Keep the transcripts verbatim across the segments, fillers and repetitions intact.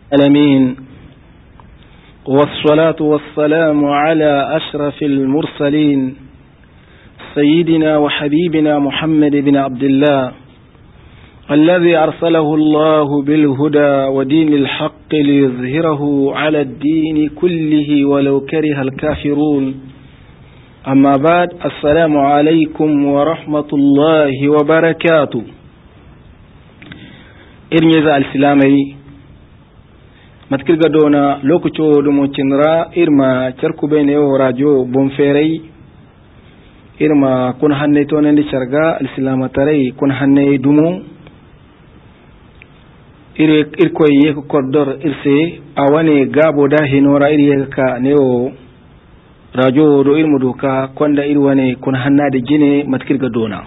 العالمين، والصلاة والسلام على أشرف المرسلين سيدنا وحبيبنا محمد بن عبد الله الذي أرسله الله بالهدى ودين الحق ليظهره على الدين كله ولو كره الكافرون. أما بعد، السلام عليكم ورحمة الله وبركاته. إرميزا السلامي matkirga dona lokaco dumo cinra irma charku bene o radio bonferai irma kun hanne to nandi charga alislama tarai kun hanne dumo ire irko ye ko koddor irse awane gabo da hinora ire ka ne o radio do irmu doka konda irwane kun hanna de gine matkirga dona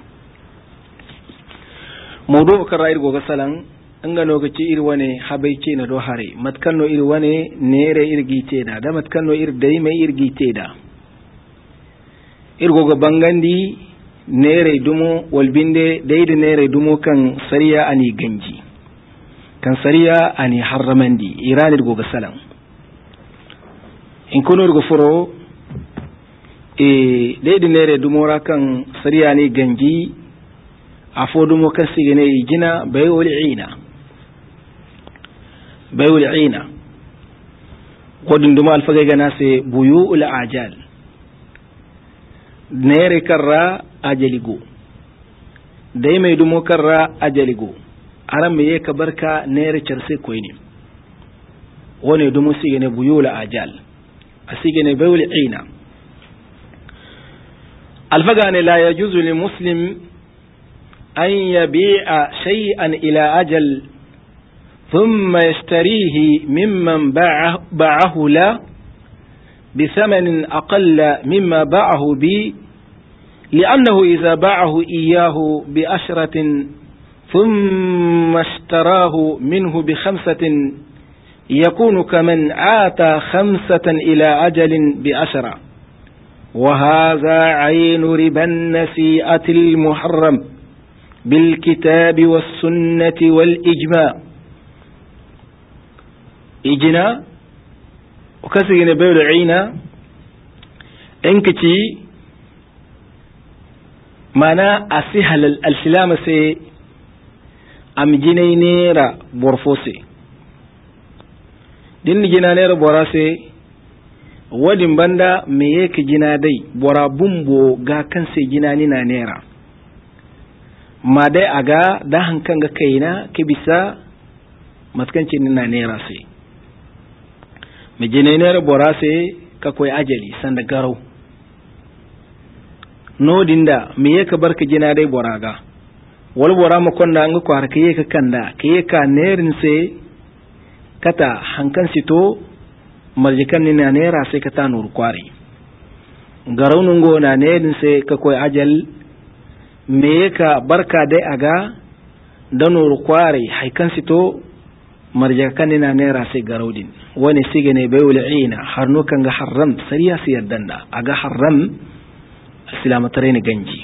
mawdu ka ra'ir go gasalan anga lokaci iri wane habaice na do hare matkanno iri wane nere irgite da da matkanno iri dai mai irgite da irgo ga bangandi nere dumo walbinde dai da nere dumo kan sariya ani ganji kan sariya ani harramandi iran irgo ga salam in kuno irgo furo e dai da nere dumo ra kan sariya ani ganji afo dumo kan sigene jina bai wali'ina بيو العينة قد دم الفجأة ناس بيو العجال نير كرا أجلجو دايما يدمو كرا أجلجو أرم يك بركة نير ترسي كويني ون يدمو سيجن بيو العجال أسيجن بيو العينة الفجأة لا يجوز للمسلم أن يبيع شيئا إلى أجل ثم يشتريه ممن باعه, باعه له بثمن أقل مما باعه به، لأنه إذا باعه إياه بأشرة ثم اشتراه منه بخمسة يكون كمن عاتى خمسة إلى أجل بأشرة، وهذا عين ربا النسيئة المحرم بالكتاب والسنة والإجماع. ijina ukasige bawla aina enkici mana asihal al-silama se amjinai nera borfose din jina nera borase wadin banda me yake jina dai bora bumbo ga kanse jina ni na nera ma dai aga da hankan ga kaina kibisa matkancin ni na nera sai mijinenere borase kakoy ajali sanda garo no dinda me yeka barka jina dai boraga wal bora ma konda nga ko har kiye ka kanda kiye ka nerin se kata hankan sito marjikan ni na nera se kata nur kwari garo nungo na nerin se kakoy ajal me yeka barka dai aga da nur kwari haikan sito marjakan ni na nera se garodin wani sigane bayul aina harno kan ga haram sariya siyar danda aga haram islamu tare ne ganji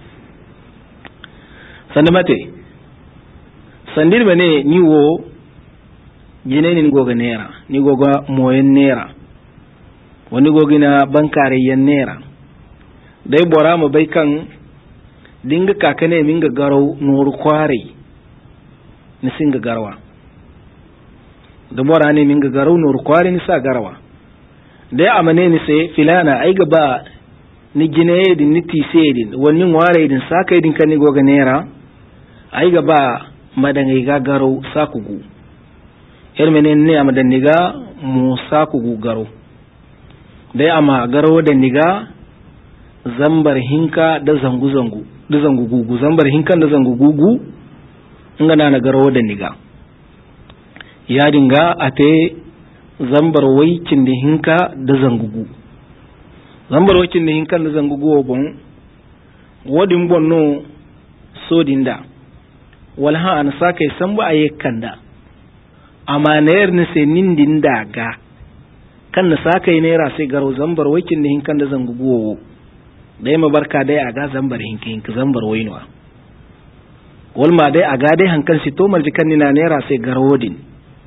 sanda mate sandir bane niwo jinenin goga nera ni goga moyen nera wani gogina bankare yan nera dai bora mu bai kan dinga kakane minga garo nur kware ni singa garwa da bora ne min ga garau nur kwari ni sa garawa da ya amane ni sai filana ai gaba ni gine din ni tise din wani ware din saka din kan ni goga nera ai gaba madangai ga garau sakugu ermene ne amadan ni ga mu sakugu garau da ya ama garau da ni ga zambar hinka da zangu zangu da zangu gugu zambar hinkan da zangu gugu ngana na garau da ni ga ya dinga a te zambar waicin da hinka da zangugu zambar waicin da hinka da zangugu obon wadin bonno so dinda walha an sakai san ba ayi kanda amma nayar ni sai nin dinda ga kan na sakai naira sai garo zambar waicin da hinka da zangugu dai ma barka dai aga zambar hinka hinka zambar wainwa walma dai aga dai hankan si to marjikan ni na naira sai garo din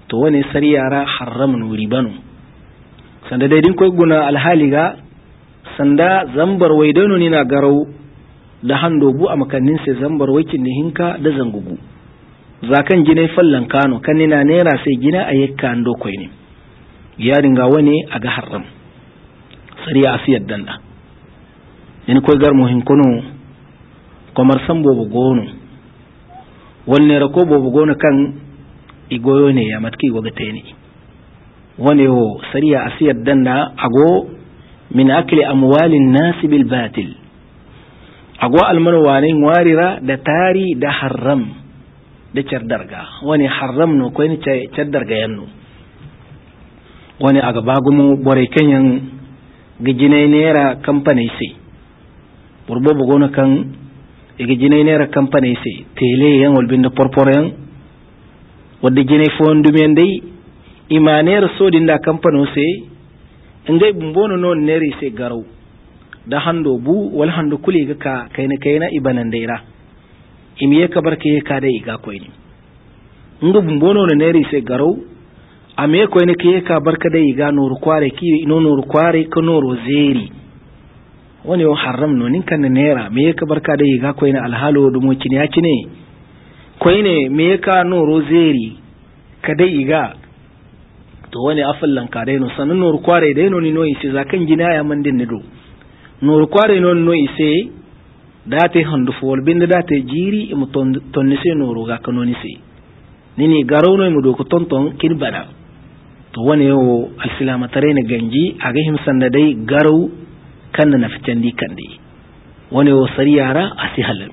to wani sariyara haram no ribanu sanda dai din koy guna alhaliga sanda zambar waidano ni na garau da hando bu a makannin sai zambar wakin ni hinka da zangugu zakan gine fallan kano kan na nera sai gina ayyuka ando koy ne ya dinga wani aga haram sariya asiyar danda in koy gar muhin kono komar san bobo gono wanne rako bobo gono kan igoyo ne ya matki goga teni wani yo sariya asiyar danda ago min akli amwalin nasi bil batil ago almanwanin warira da tari da haram da cardarga wani haram no koy ni cardarga yanno wani aga bagumu bore kenyan gijinai nera company sai burbo bugono kan gijinai nera company sai tele yan walbin da porporen wadda jinai fondu men dai imaner sodin da company sai ngai bumbono non neri sai garau da hando bu wal hando kuli ga ka kaina kaina ibanan daira imiye ka barke ka dai ga koyni ngu bumbono no neri sai garau ame koyni ke ka barka dai ga noru kware ki no noru kware ko noru zeri wani yo haram no nin kan nera me ka barka dai ga koyni alhalo dumo kini ya kine koyne me ka noru zeri ka dai ga to wani afallan ka dai no sanan noru kware dai no ni no isi zakan gina ya mandin ne do noru kware no no ise date handu fol binde date jiri mu ton tonni se noru ga kanoni se nini garaw no mu do ko tonton kin bada to wani yo alislama tare ne ganji aga him sanda dai garaw kan na fitandi kande wani yo sariyara asi halal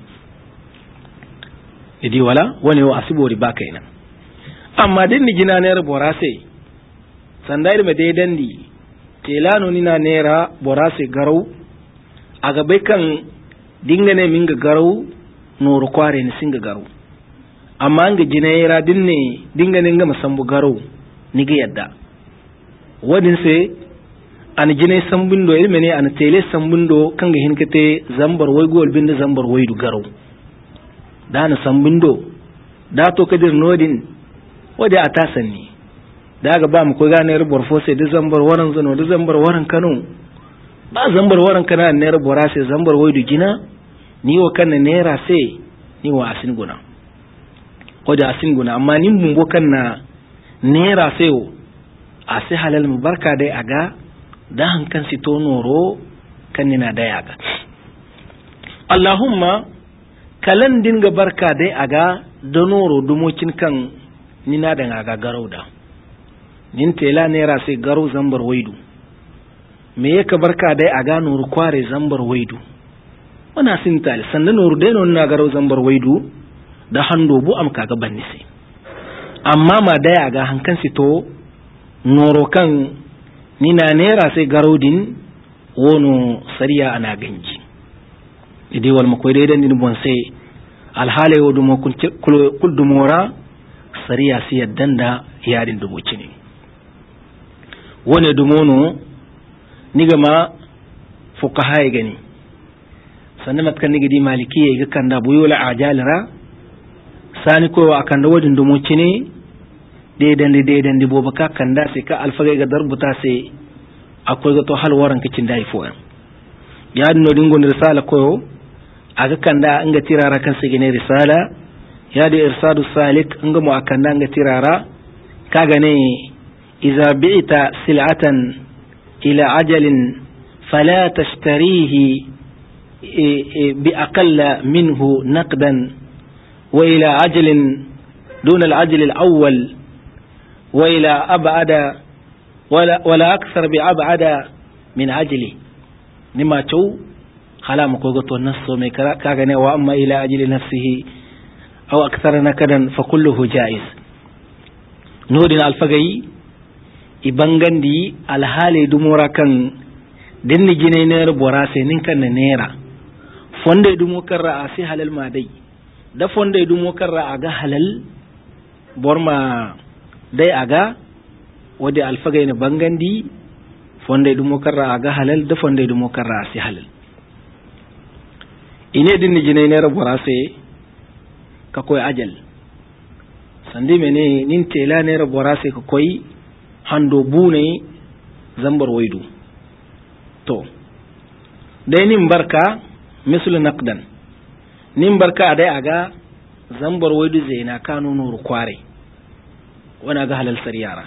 idi wala wani yo asibori ba kaina amma din ni gina ne borase sanda irme dai dandi telano ni na nera borase garaw aga bai kan dingane minga garau noru kware ni singa garau amma nga jinayira dinne dingane nga masambu garau niga yadda wadin se an jinay sambundo ilmene an tele sambundo kanga hinkate zambar way gol binde zambar waydu garau dana sambundo da to kadir nodin wadi atasanni daga ba mu ko gane rubor fose da zambar waran zano da zambar waran kano ba zambar waran kana nera bora sai zambar waidu gina ni wa kan nera sai ni wa asin guna ko da asin guna amma nin bumbo kan na nera sai o asi halal mubarka dai aga da hankan si to noro kan ni na dai aga Allahumma kalan dinga barka dai aga da noro dumokin kan ni na da aga garauda nin tela nera sai garau zambar waidu me yaka barka dai a gano rukware zambar waidu wana sintali sannan nuru dai non na garo zambar waidu da hando bu am kaga banni sai amma ma dai aga hankan sito noro kan ni na nera sai garodin wono sariya ana ganji idi wal makoy dai dan din bon sai alhale wodu mo kul dumora sariya sai yaddanda yarin dubo cini wone dumono niga ma fuqaha ya gani sannan matkan niga di malikiya ga kanda buyola ajalira sani ko akan da wadin dumuci ne dai dan dai dan dibo baka kanda sai ka alfaga ga darbuta sai akwai ga to halwaran kicin dai fo ya dinno dingon risala ko aga kanda anga tirara kan sai gane risala ya da irsadu salik anga mu akanda anga tirara kaga ne iza bi'ta sil'atan إلى عجل فلا تشتريه بأقل منه نقدا وإلى عجل دون العجل الأول وإلى أبعد ولا, ولا أكثر بأبعد من عجله نما تو خلام قوغط والنص كاغني وأما إلى عجل نفسه أو أكثر نكدا فكله جائز نودنا الفقي ibangandi alhale dumora kan denni jine ner borase nin kan nera fonde dumo karra asi halal ma dai da fonde dumo karra aga halal borma dai aga wadi alfaga ne bangandi fonde dumo karra aga halal da fonde dumo karra asi halal ine dinni jine ner borase ka koy ajal sandi mene nin tela ne rabora sai ka koi hando bune zambar waidu to dai nin barka mislu naqdan nin barka dai aga zambar waidu zaina kanu nuru kware wana ga halal sariyara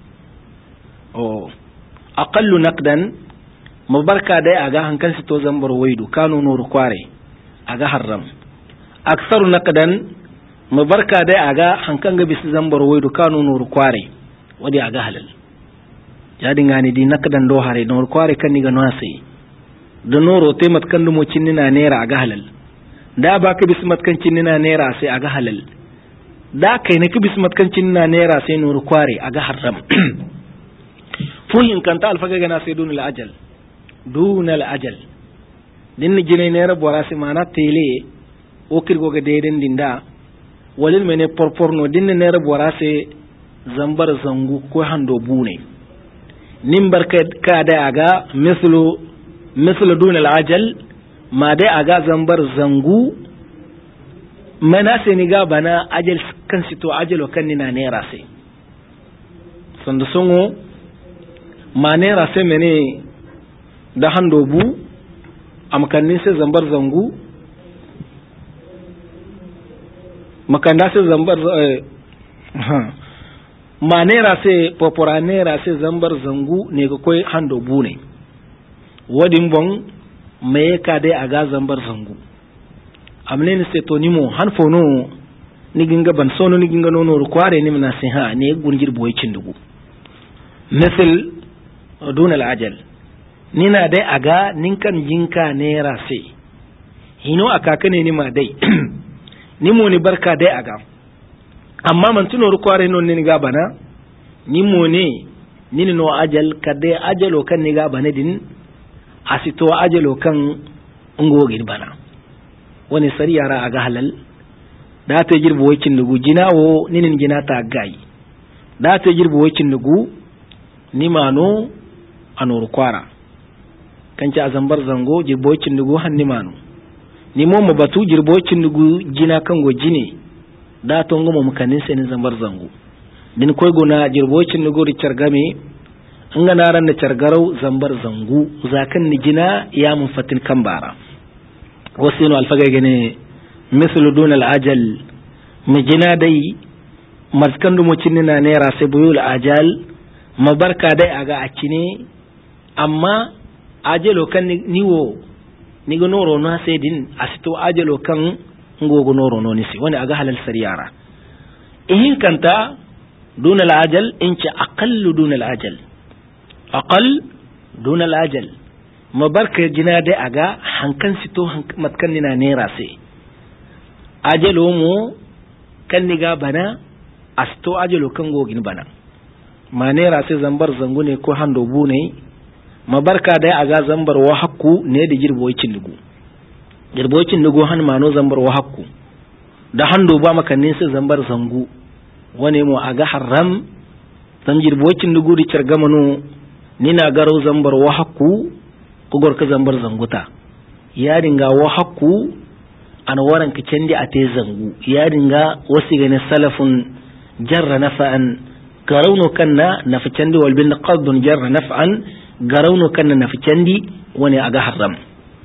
o aqallu naqdan mabarka dai aga hankan to zambar waidu kanu nuru kware aga haram aksaru naqdan mabarka dai aga hankan ga bisu zambar waidu kanu nuru kware wadi aga halal jadi ngani di naqdan do hare nuru kware kan ni ga nasi da noro te matkan dumo cinnina nera aga halal da ba ka bisu matkan cinnina nera sai aga halal da kai ne ka bisu matkan cinnina nera sai nuru kware aga haram fuhin kanta alfaga gana sai dunul ajal dunal ajal din jine ne rabora sai mana tele o kirgo ga deden dinda walil mene porporno din ne rabora sai zambar zangu ko hando bune nin barka ka da aga mislu mislu dunal ajal ma dai aga zambar zangu mana sai ni ga bana ajal kan sito ajalo kan ni na nera sai sanda sungo ma nera sai mene da hando bu amkannin sai zambar zangu makanda sai zambar ma nera sai popora nera sai zambar zangu ne ga koi hando bu ne wadin bon me ka dai aga zambar zangu amne ne sai to nimo han fono ni ginga ban sono ni ginga nono kware ni na sai ha ne gunjir boy cindugu misal dun al ajal nina dai aga ninkan jinka nera sai hino aka kane ni ma dai ni mo ni barka dai aga amma man tuno kware non ni ga bana ni mo ne ni no ajal ka dai ajalo kan ni ga bana din asito ajalo kan ngogir bana wani sari yara aga halal da ta girbo wakin nugu jinawo ninin gina ta gai da ta girbo wakin nugu ni mano anor kwara kanci azambar zango girbo wakin nugu han ni mano ni mo mabatu girbo wakin nugu jina kan go jine da to ngomo mukanin sai ni zambar zango din koy gona girbo wakin nugu ri chargame an ga naran da chargarau zambar zangu zakan ni jina ya mun fatin kambara wasinu alfaga gane mislu dun al-ajal mijina dai maskan dumo cinina nera sai buyul ajal mabarka dai aga akine amma ajalo kan niwo ni go noro na sai din asito ajalo kan ngogo noro no nisi wani aga halal sariyara ihin kanta dun al-ajal inci aqallu dun al-ajal aqall dun al-ajal mabarka jina dai aga hankan sito matkan nina nera sai ajalo mu kan niga bana asto ajalo kan gogin bana ma nera sai zambar zangu ne ko hando bu ne mabarka dai aga zambar wa hakku ne da girboicin dugu girboicin dugu han mano zambar wa hakku da hando ba makannin sai zambar zangu wane mu aga haram zam girboicin dugu da cergamano nina garo zambar wa hakku kugor ka zambar zanguta ya dinga wa hakku an waran ka candi a te zangu ya dinga wasu gane salafun jarra nafa'an garauno kanna nafi candi wal bin qadun jarra naf'an garauno kanna nafi candi wani aga haram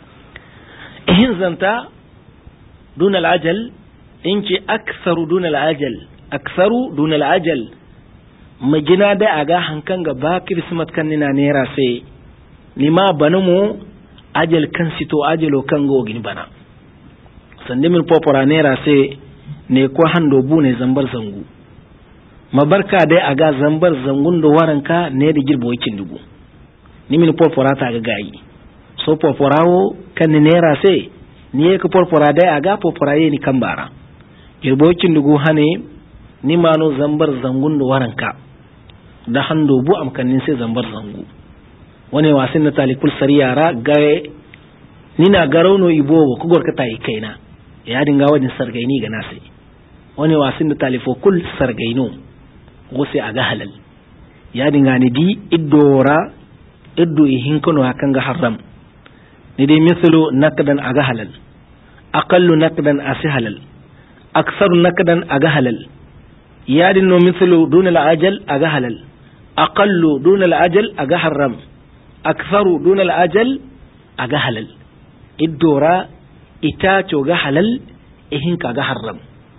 ihin zanta dun al ajal inci aktharu dun al ajal aktharu dun al ajal majina da aga hankan ga bakir simat kan nina nera sai lima banamu ajal kan sito ajalo kan gogin bana sande min popora nera sai ne ko hando bu ne zambar zangu mabarka dai aga zambar zangun da waranka ne da girbo yakin dugu ni min popora ta ga gayi so poporawo kan nera sai ni ka popora dai aga popora ye ni kambara girbo yakin dugu hane ni mano zambar zangun da waranka da hando bu amkanin sai zambar zangu wani wasin na talikul sariyara gaye nina garauno ibowo kugor ka tayi kaina ya dinga wajen sargaini ga nasi wani wasin da talifo kul sargaino gose aga halal ya dinga ni di iddora iddu ihin kono hakan ga haram ni dai misalu nakdan aga halal aqallu nakdan asi halal aksaru nakdan aga halal yadin no mithlu dun al ajal aga halal aqallu dun al ajal aga haram aktharu dun al ajal aga halal iddora ita to ga halal ihin ka ga haram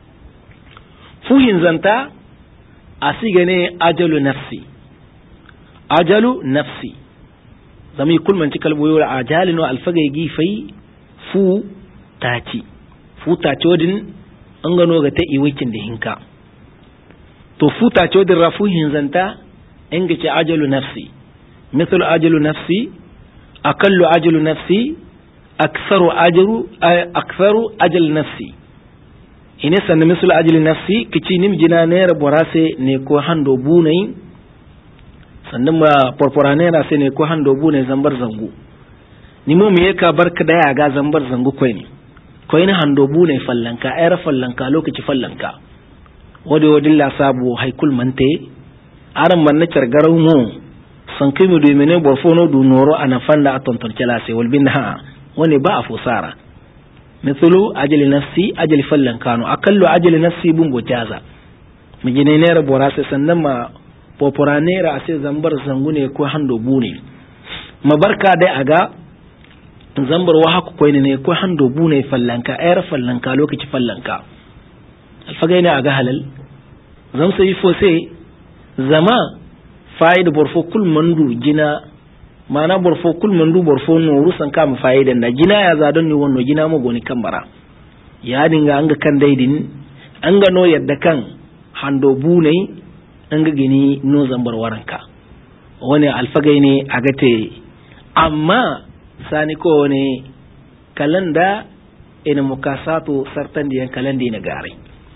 fuhin zanta asigane ajalu nafsi ajalu nafsi zami kul man cikal boyo ajalin wa alfagay gifai fu taci fu taci wadin an gano ga ta iwakin da hinka to fu taci wadin rafu hinzanta in ga ce ajalu nafsi mithlu ajalu nafsi aqallu ajalu nafsi aktharu ajru aktharu ajal nafsi ine sanna mithlu ajali nafsi kici nim jina ne borase ne ko hando bunai sannan ma porporane na sai ne ko hando bunai zambar zangu ni mo me ka barka da ya ga zambar zangu koi ne koi ne hando bunai fallanka ayar fallanka lokaci fallanka wode wodilla sabu haikul mante aran man na cargarau mo san kai mu do mene borfono du noro ana fanda atonton cela sai walbin ha wani ba a fusara mithlu ajali nafsi ajali fallan kanu akallu ajali nafsi bun bojaza mijine ne ra borase sannan ma popora ne ra sai zambar zangune ko hando bune mabarka dai aga zambar wa haku koine ne ko hando bune fallanka ayar fallanka lokaci fallanka alfagai ne aga halal zam sai fo sai zama faida borfo kul mandu jina mana borfo kul mandu borfo no rusan kam faidan da gina ya za don ni wonno gina mo goni kambara ya dinga anga kan daidin anga no yadda kan hando bunai anga gini no zambar waranka wani alfagai ne agate amma sani ko ne kalanda ina mukasato sartan diyan kalandi na gare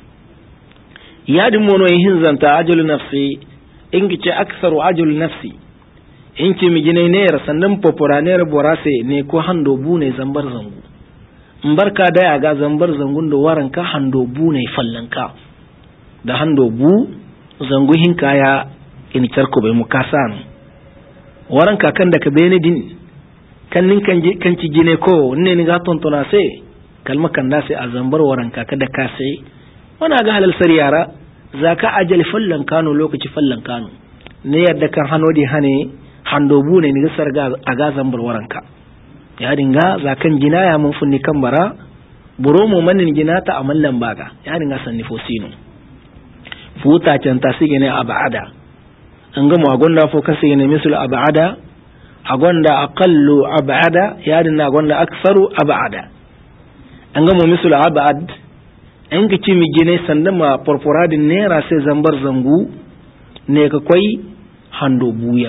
ya din mono yin zanta ajalu nafsi ingice aksaru ajalu nafsi in ce mi gine ne sannan popuraner borase ne ko hando bu ne zambar zangu in barka da ya ga zambar zangun da waranka hando bu ne fallanka da hando bu zangu hin kaya in tarko bai mukasan waranka kan da ka bene din kan nin kan kan ci gine ko ne ni ga tontona sai kalma kan da sai a zambar waranka ka da ka sai wana ga halal sariyara zaka ajali fallanka no lokaci fallanka no ne yadda kan hanodi hane hando bune ni gasar ga aga zambar waranka ya dinga zakan ginaya mun funni kan bara buro mu manin ginata amallan baga ya dinga sanni fosino futa can ta sige ne abada an ga mu agonda fo kan sige ne misul abada agonda aqallu abada ya dinga agonda aktsaru abada an ga mu misul abad an ga ci mi gine sandan ma porporadin ne ra sai zambar zangu ne ka koi hando buyan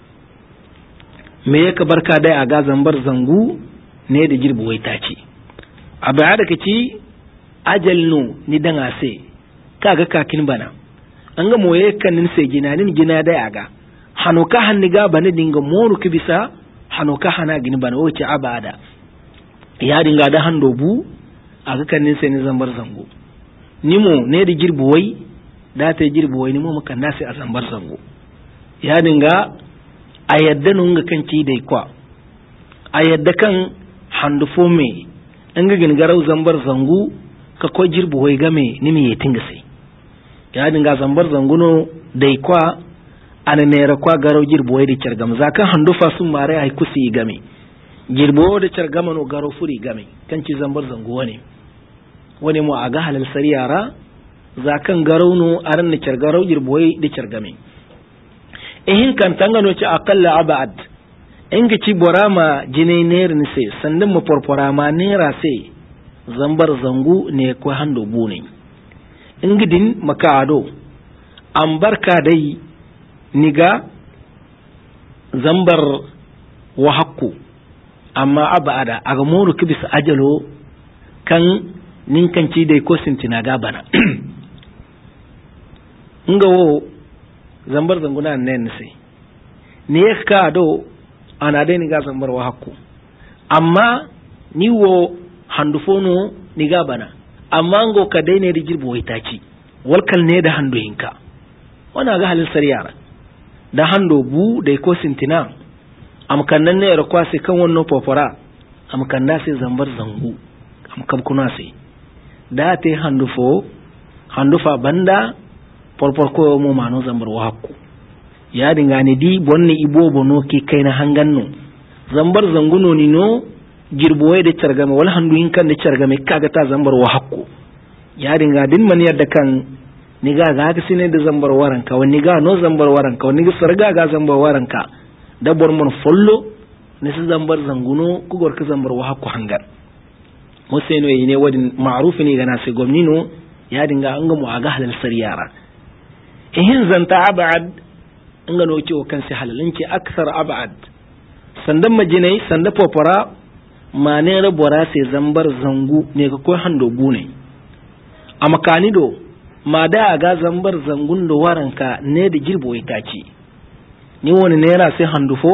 me yaka barka dai a ga zambar zangu ne da girbi wai tace a baya da kaci ajal no ni dan ase kaga kakin bana an ga moye kanin sai gina nin gina dai aga hanuka hanniga bana dinga moru kibisa hanuka hana gini bana wace abada ya dinga da hando bu aga kanin sai ni zambar zangu nimo ne da girbi wai da ta girbi wai nimo mukan nasi a zambar zangu ya dinga a yadda nun ga kan ci dai kwa a yadda kan handufo me an ga gingarau zambar zangu ka ko jirbu wai game ni me yatin ga sai ya dinga zambar zangu no dai kwa ana nera kwa garau jirbu wai da cergam zakan handufa sun mare ai kusi game jirbu da cergama no garau furi game kan ci zambar zangu wani wani mu aga halal sariyara zakan garau no aran da cergarau jirbu wai da cergame ehin kan tangano ci aqalla abad inga ci borama jine ner ni se sandan mu porporama nera se zambar zangu ne ko hando bune ingidin makado an barka dai niga zambar wa hakku amma abada aga moru kibis ajalo kan nin kan ci dai ko sintina gabana nga wo zambar zanguna nen sai ne ka do ana dai ni ga zambar wa hakku amma ni wo handufono ni ga bana amma ngo ka dai ne rigirbo wai taci walkal ne da hando hinka wana ga halin sariyara da hando bu da ko sintina am kannan ne rakwa sai kan wannan popora am kanna sai zambar zangu am kam kuna sai da te handufo handufa banda porpor ko mo mano zambar wa hakku ya dinga ne di bonni ibo bono ki kaina hanganno zambar zanguno ni no girboye da cargame wal handu hinkan da cargame kaga ta zambar wa hakku ya dinga din man yadda kan ni ga ga ga sine da zambar waranka wani ga no zambar waranka wani ga sarga ga zambar waranka da bor mon follo ne su zambar zanguno ku gorka zambar wa hakku hangar mo seno yi ne wadin ma'ruf ne ga nasi gomnino ya dinga an ga mu aga halal sariyara ihin zanta abad an ga no ciwo kan sai halalinki aksar abad sandan majinai sanda popora mane rabora sai zambar zangu ne ga ko hando bune a makani do ma da ga zambar zangun da waranka ne da girbo ita ce ni wani naira sai handufo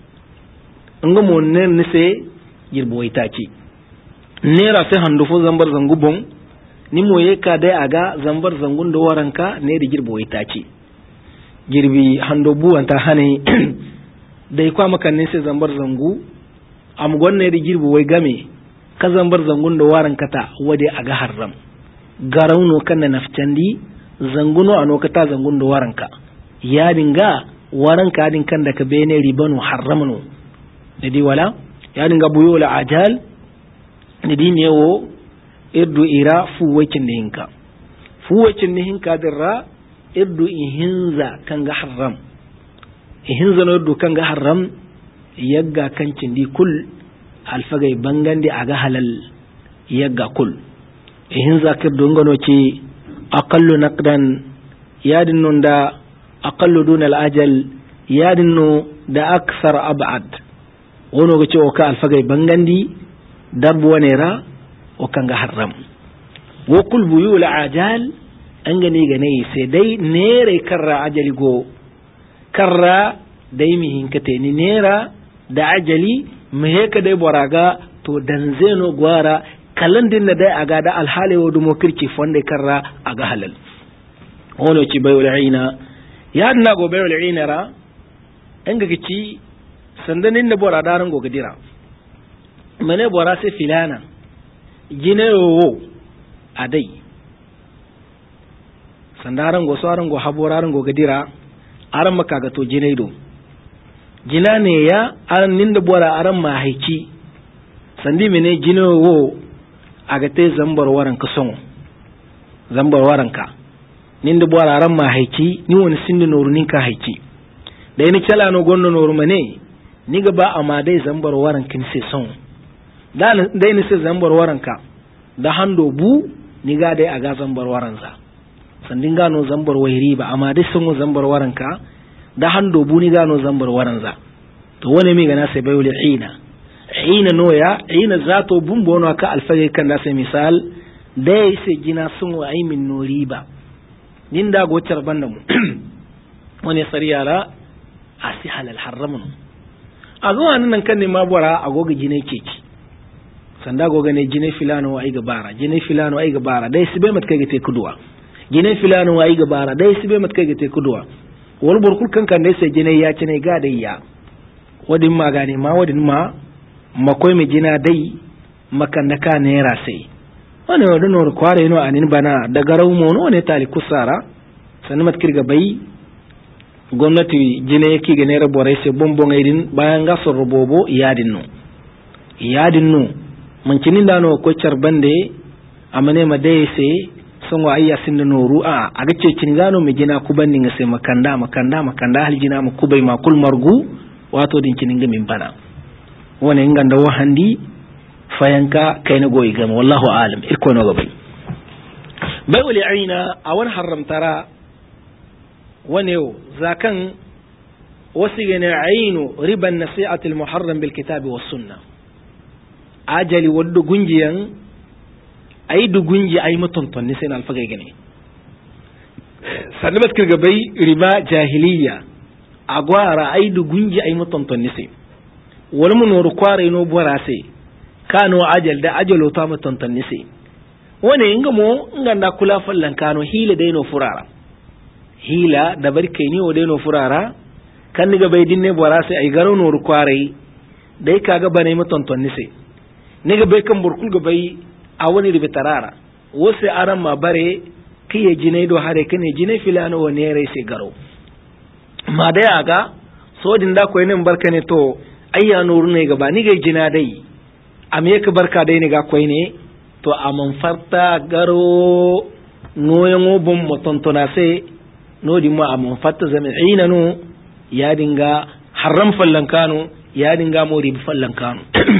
in ga mu ne ne sai girbo ita ce naira sai handufo zambar zangu bon ni moye ka dai aga zambar zangun da waranka ne da girbo ita ce girbi hando buwanta hane dai kwa makannin sai zambar zangu am gonne da girbo wai game ka zambar zangun da waranka ta wade aga haram garauno kan na naftandi zanguno ano kata zangun da waranka ya dinga waranka din kan da ka bene ribanu haramno da di wala ya dinga buyo la ajal ni di newo irdu ira fuwacin da hinka fuwacin da hinka dirra irdu ihinza kan ga haram ihinza no irdu kan ga haram yagga kancin di kul alfagai bangande aga halal yagga kul ihinza kirdu ngono ci aqallu naqdan yadin non da aqallu dun al ajal yadin no da aksar abad wono ga ci o ka alfagai bangandi darbu wanera o kan ga haram wo kul buyul ajal an gani gane sai dai nere karra ajali go karra dai mi hinkate ni nera da ajali me heka dai boraga to dan zeno gwara kalandin da dai aga da alhali wo dumo kirki fonde karra aga halal wono ci bayul aina ya na go bayul aina ra an ga kici sandanin da bora daran go gadira mane bora sai filana jine wo adai sandaran go soran go haboraran go gadira aran maka ga to jine do jina ne ya aran ninda bora aran ma haici sandi mene jine wo aga te zambar waran ka son zambar waran ka ninda bora aran ma haici ni woni sindi noru ninka haici dai ni cala no gonno noru mane ni ga ba amma dai zambar waran kin sai son dai ni sai zambar waranka da hando bu ni ga dai aga zambar waranza sandin gano zambar wairi ba amma dai sun zambar waranka da hando bu ni gano zambar waranza to wane mi gana sai bayul ina ina noya ina zato bun bono ka alfage kan da sai misal dai sai gina sun wa ai min nori ba nin da gocar banda mu wani sariyara asi halal haramun a zuwa nan kan ne ma bora agoga jine keki sanda goga ne jine filano ai gabara jine filano ai gabara dai sibe mat kai gate kuduwa jine filano ai gabara dai sibe mat kai gate kuduwa wal burkul kan kan dai sai jine ya ci ne ga dai ya wadin ma gane ma wadin ma makoi mi jina dai makan da ka ne ra sai wani wadin no kware no anin bana da garau mo no ne tali kusara sanin mat kirga bai gwamnati jine yake ga ne rabore sai bombon irin bayan ga sun rubobo iyadin no iyadin no man kinin da no ko charbande amane ma dai sai son wa ayya sin da noru a aga ce kin gano mi gina ku banni ga sai makanda makanda makanda hal gina mu kubai ma kul margu wato din kinin ga min bana wani inganda wa handi fayanka kai na goyi gama wallahu alam iko no gabai bai wali aina a wani haramtara wani yau zakan wasu gane ainu riban nasi'atul muharram bil kitabi was sunna ajali wadda gungiyan ai du gungi ai mutuntun sai na alfagai gane sannan batkir gabai riba jahiliya agwara ai du gungi ai mutuntun sai wani mun noru kware no bora sai kano ajal da ajalo ta mutuntun sai wani inga mo inganda kula fallan kano hila dai no furara hila da barkai ni o dai no furara kan ni gabai dinne bora sai ai garo noru kware dai kaga bane mutuntun sai ni ga bai kan burkul ga bai a wani ribe tarara wasu aran ma bare kiye jine do hare kane jine filano wo nere se garo ma da yaga sodin da ko nin barkane to ayya nuru ne ga ba ni ga jina dai ame ka barka dai ne ga ko ne to amon farta garo noyango bom motontona se nodi ma amon fatta zami'ina no ya dinga haram fallankano ya dinga mori fallankano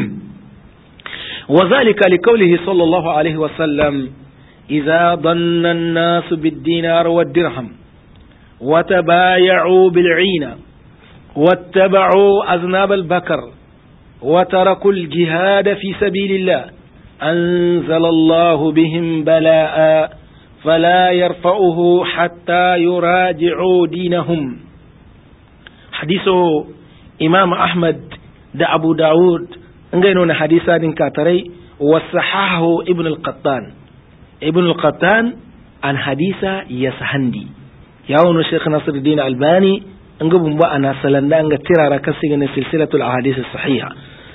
وذلك لقوله صلى الله عليه وسلم إذا ظن الناس بالدينار والدرهم وتبايعوا بالعينة واتبعوا أذناب البكر وتركوا الجهاد في سبيل الله أنزل الله بهم بلاء فلا يرفعه حتى يراجعوا دينهم. حديث إمام أحمد دا أبو داود نغينون حديثا دين كاتري وصححه ابن القطان ابن القطان عن حديثا يسهندي ياونو شيخ ناصر الدين الألباني نغبن با أنا سلندا نغ تيرارا كسيغن سلسلة الأحاديث الصحيحة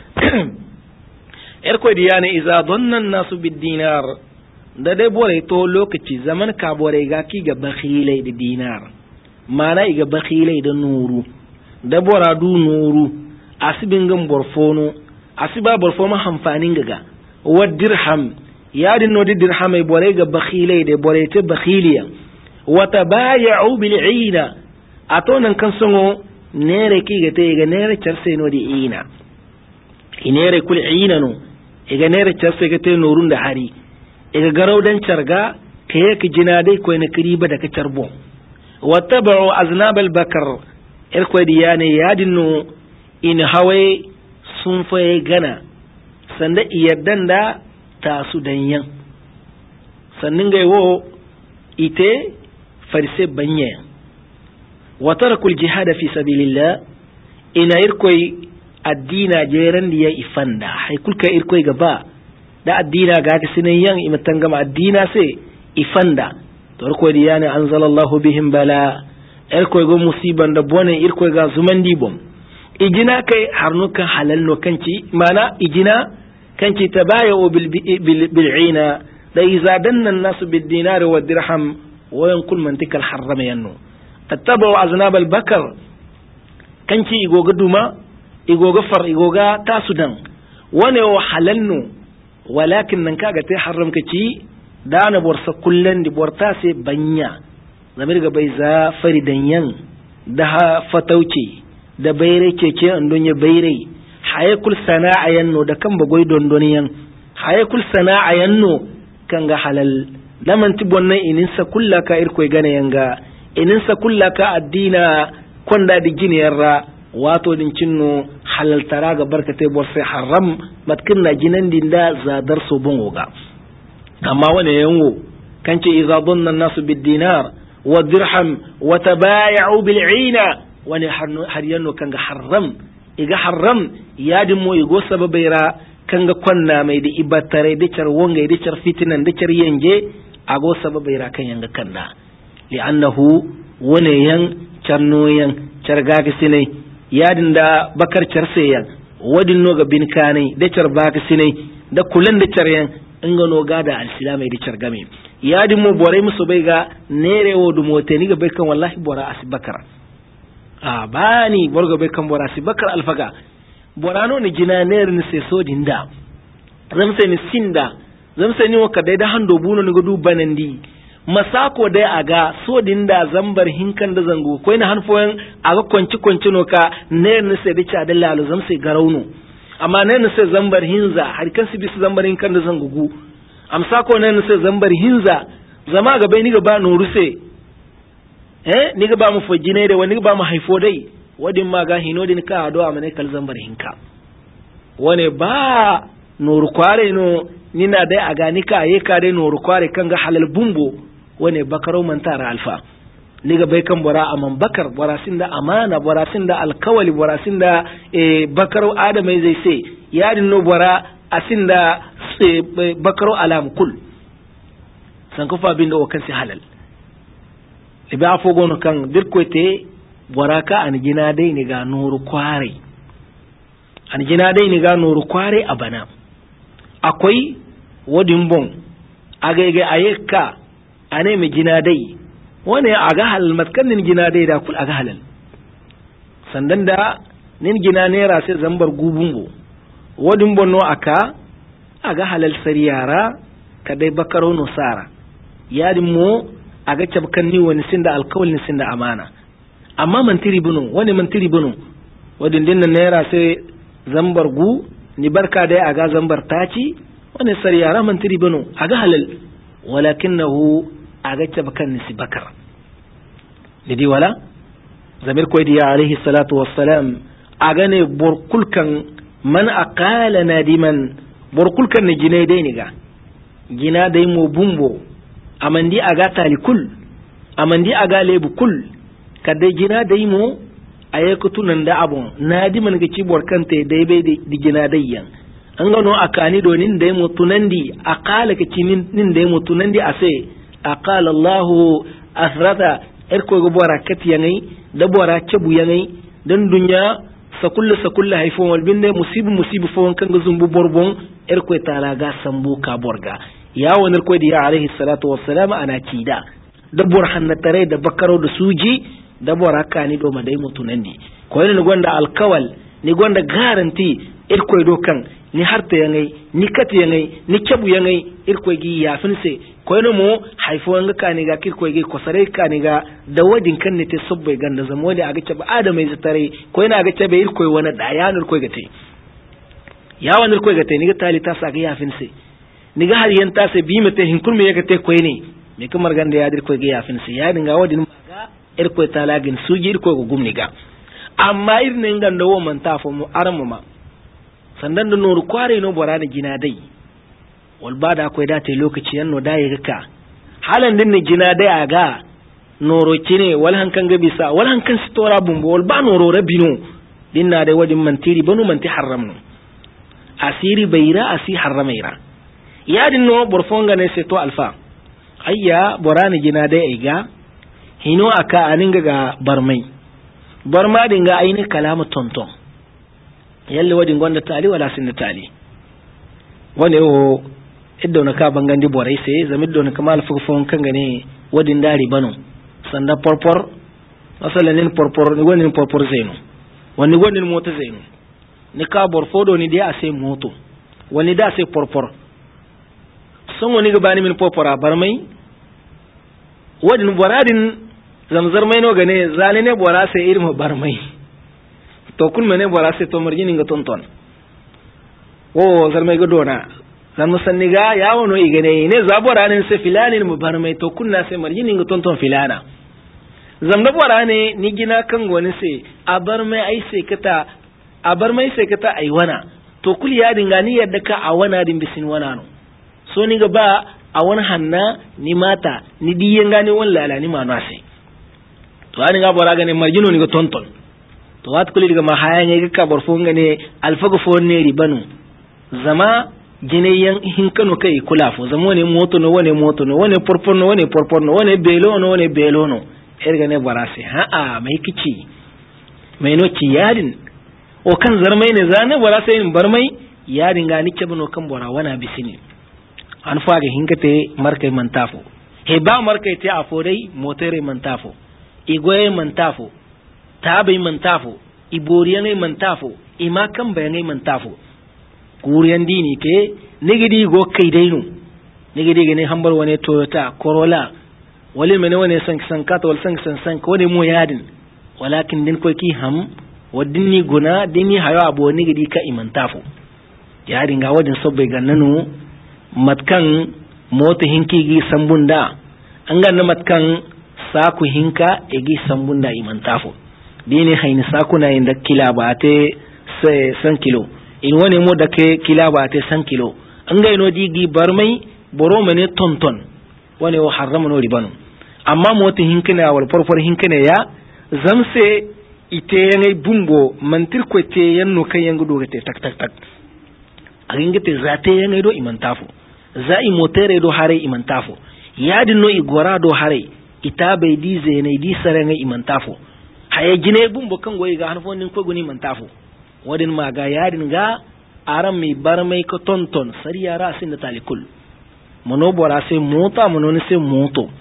إركو دياني إذا ظن الناس بالدينار da dai bore to lokaci zaman ka bore ga ki ga bakhilai da dinar mana iga bakhilai da nuru da bora du nuru asibin gan borfono asiba borfoma hamfanin gaga wa dirham ya din no dirham ai bore ga bakhilai da bore te bakhiliya wa tabaya'u bil 'ina atonan kan songo nere ki ga te ga nere charse no di ina inere kul 'ina no iga nere charse ga te nurun da hari iga garau dan carga kaye ki jina dai koy na kiriba da ka carbo wattaba'u aznabal bakar ir koy diyane yadinno in hawe sun faye gana sanda iyaddan da tasu danyan sannin gaiwo ite farse banye wa tarakul jihad fi sabilillah ina ir koy addina jeran diya ifanda hay kulka ir koy gaba da addina ga ka sinan yan imatan gama addina sai ifanda to ko di yana anzalallahu bihim bala er ko go musiban da bone ir ko ga zumandi bom ijina kai harnuka halal no kanci mana ijina kanci tabayu bil bil ina da iza danna an-nas bid dinar wa dirham wa yanqul mantika al-harram yanno tattabu aznab al-bakar kanci igoga duma igoga far igoga tasudan wane wa halalno walakin nan kaga tai haramka ci dana borsa kullan di borta sai banya zamir ga bai za faridan yan da fatauci da bayre keke andon ya bayre hayakul sana'a yanno da kan bagoi dondoniyan hayakul sana'a yanno kan ga halal laman ti bonnan inin sa kullaka irkoi gane yanga inin sa kullaka addina konda di jiniyarra wato din cinno halal tara ga barkate bor sai haram matkin na jinan din da zadar so bon oga amma wane yanwo kance idza dhanna an-nasu bid-dinar wa dirham wa tabaya'u bil-'ina wani har yanno kanga haram iga haram yadin mo igo sababaira kanga kwanna mai da ibatare da char wonga da char fitinan da char yenge ago sababaira kan yanga kanda li'annahu wane yan charno yan chargaga sinai yadin da bakar carseyan wadin noga bin kanai da car baka sinai da kulan da caryan in ga noga da alsilamai da car game yadin mu bore musu bai ga nere wodu mote ni ga bai kan wallahi bora asibakar a bani borga bai kan bora asibakar alfaga bora no ni jina nere ni sai so dinda zam sai ni sinda zam sai ni waka dai da hando buno ni ga du banandi masako dai aga so dinda zambar hinkan da zango ko ina hanfoyan aga kwanci kwanci no ka ne ne sai da da lalu zam sai garauno amma ne ne sai zambar hinza har kan su bisu zambar hinkan da zangugu amsa ko ne ne sai zambar hinza zama ga bai ni ga ba nuru sai eh ni ga ba mu fojine da wani ga ba mu haifo dai wadin ma ga hino din ka ado amane kal zambar hinka wane ba nuru kware no nina dai aga nika aye ka dai nuru kware kan ga halal bumbo wane bakaro man tara alfa niga bai kan bora aman bakar borasin da amana borasin da alkawali borasin da e, bakaro adamai zai sai yadin no bora asin da e, bakaro alam kul san kufa bin da wakan si halal ibe afo gono kan dirkote boraka an gina dai ni ga nuru kware an gina dai ni ga nuru kware a bana akwai wadin bon agaiga ayyuka ane mi jina dai wani aga halal matkan nin jina dai da kul aga halal sandan da nin gina nera sai zambar gubungo wadin bonno aka aga halal sariyara kadai bakaro no sara yadin mo aga cabkan ni wani sinda alkawal ni sinda amana amma mantiri bunu wani mantiri bunu wadin dinna nera sai zambar gu ni barka dai aga zambar taci wani sariyara mantiri bunu aga halal walakinahu aga cabkan ni si bakar didi wala zamir ko di alayhi salatu wassalam aga ne borkulkan man aqala nadiman borkulkan ne jinai dai ni ga gina dai mo bumbo amandi aga talikul amandi aga lebu kul kadai gina dai mo ayekutu nan da abun nadiman ga ci borkante dai bai di gina dai yan an gano akani do nin dai mo tunandi aqala ka ci nin dai mo tunandi ase aqala Allah asrata erko go bora kati yangai da bora cebu yangai dan dunya sakulla sakulla haifon wal binde musibu musibu fon kan zumbu borbon erko tala ga sambu ka borga ya wani erko di alaihi salatu wassalam ana kida da bor hanna tare da bakaro da suji da bora kani do madai mutunandi ko ne gonda alkawal ni gonda garanti erko do kan ni harta yangai ni kati yangai ni cebu yangai erko gi ya finse ko ne mo haifo nga kani ga kirko gi ko sare kani ga da wadin kan ne te sobbe ganda zamo da aga ceba adamai zatare ko ina aga cebe irko wani da yanar ko gate ya wani ko gate ni ga tali ta sa ga ya finse ni ga har yanta se bi mate hinkul me ga te ko ne me kamar ganda ya dir ko ga ya finse ya dinga wadin ga irko talagin suji irko go gumni ga amma irin ganda wo man tafo mu aramu ma sandan da noru kware no borana gina dai wal bada akwai da ta lokaci yanno da ya ka halan din ne gina dai aga noro kine wal hankan ga bisa wal hankan stora bumbo wal ba noro rabino dinna dai wadin mantiri banu manti haramno asiri bayra asi haramaira ya din no borfonga ne se to alfa ayya borana gina dai aiga hino aka aninga ga barmai barma dinga aini kalamu tonton yalle wadin gonda tali wala sinda tali wane o iddo na ka bangandi borai sai zamiddo na kamal fufun kan gane wadin dari banu sanda porpor masalan nin porpor ni gonin porpor zainu wani gonin mota zainu ni ka borfodo ni dia ase moto wani da ase porpor son wani ga bani min porpora barmai wadin boradin zamzar mai no gane zaline bora sai irin barmai to kun mene bora sai to marjini ga tonton wo zarmai ga dona zan musanni ga yawo no igane ne zabora ne sai filani mu barmai to kunna sai marjini ga tonton filana zam da bora ne ni gina kan goni sai a bar mai ai sai kata a bar mai sai kata ai wana to kul ya dinga ni yadda ka a wana din bisin wana no so ni ga ba a wani hanna ni mata ni diyen gane wallala ni ma no sai to ani ga bora ga ne marjino ni ga tonton to wat kuli daga mahaya ne ga bar fo ngane alfago fo ne ribanu zama jineyan hinkano kai kula fo zama ne moto no wane moto no wane porpor no wane porpor no wane belo no wane belo no erga ne barase ha a mai kici mai no ci yadin o kan zarmai ne zane barase in barmai yadin ga nike bano kan bora wana bisini an faga hinkate markai mantafo he ba markai te afodai motere mantafo igoye mantafo tabai mantafo iboriyan mantafo imakan bayanai mantafo kuriyan dini te nigidi go kai dainu nigidi gane hambar wane Toyota Corolla wale mene wane san san kata wal san san san ko ne mo yadin walakin din ko ki ham wadin ni guna dini hayo abo nigidi ka imantafo yadin ga wadin sobbe gannanu matkan mota hinki gi sambunda an ganna matkan saku hinka egi sambunda imantafo dini hayni saku na inda kila ba te sai san kilo in wani mo da ke kila ba te san kilo an ga ino digi barmai boro mene tonton wani o harama no ribanu amma mota hinkina wal porfor hinkina ya zamse ite yangai bumbo mantir ko te yanno kan yangu do te tak tak tak aginga te zate yangai do imantafo zai motere do hare imantafo yadin no igora do hare ita bai di zene di sarenga imantafo haye gine bumbo kan goyi ga hanfon nin ko guni mantafo wadin ma ga yadin ga aran mi bar mai ko tonton sariya ra sin da talikul mono bora sai mota mono ne sai moto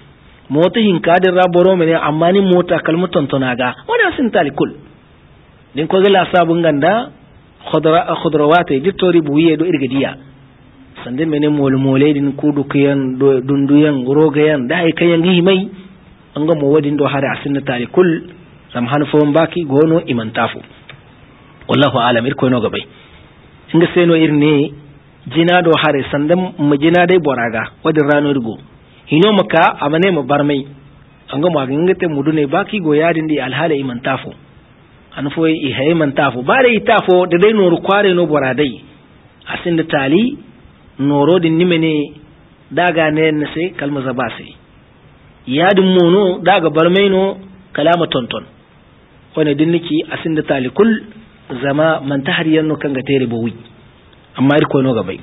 mota hinkadin raboro mene amma ni mota kalmu tontonaga wani sin talikul din ko gala sabun ganda khudra khudrawate dittori buye do irgadiya sande mene mol mole din kudu kayan dunduyan rogayan da ai kayan mai an ga mo wadin do hada asin talikul sam hanfon baki gono imantafu wallahu alam irko no gabai inga seno irne jina do hare sandan mu jina dai boraga wadin rano rigo hino maka amane mu barmai an ga magin te mudune baki go yadin di alhala imantafu an fo i hay imantafu bare itafo da dai noru kware no boradai asin da tali noro din nimene daga ne ne sai kalma zabase yadin mono daga barmai no kalama tonton wani dinniki asin da tali kul zama man tahriyan no kanga tere bowi amma irko no gabai